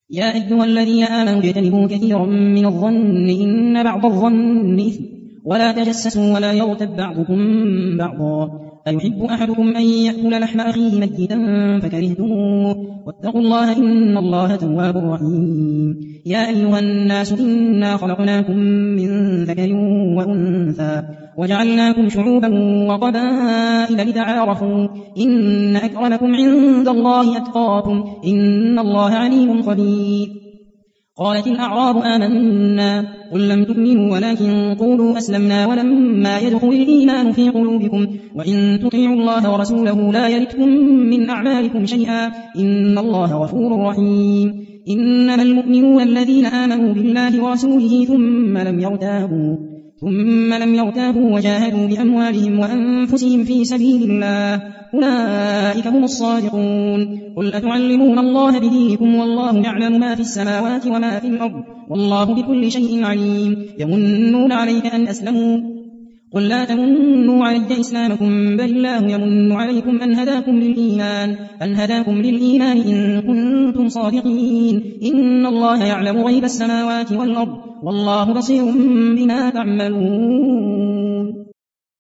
يا أيها الذين آمنوا اجتنبوا كثيرا من الظن إن بعض الظن إثم ولا تجسسوا ولا يغتب بعضكم بعضا أيحب أحدكم أن يأكل لحم أخيه ميتا فكرهتموه واتقوا الله إن الله تواب رحيم يا أيها الناس إنا خلقناكم من ذكر وأنثى وجعلناكم شعوبا وقبائل لتعارفوا إن أكرمكم عند الله أتقاكم إن الله عليم خبير قالت الأعراب آمنا قل لم تؤمنوا ولكن قولوا أسلمنا ولما يدخل الإيمان في قلوبكم وإن تطيعوا الله ورسوله لا يلتكم من أعمالكم شيئا إن الله غفور رحيم إنما المؤمنون الذين آمنوا بالله ورسوله ثم لم يرتابوا وجاهدوا بأموالهم وأنفسهم في سبيل الله أولئك هم الصادقون قل أتعلمون الله بدينكم والله يعلم ما في السماوات وما في الأرض والله بكل شيء عليم يمنون عليك أن أسلموا قل لا تمنوا علي إسلامكم بل الله يمن عليكم أن هداكم للإيمان إن كنتم صادقين إن الله يعلم غيب السماوات والأرض والله بصير بما تعملون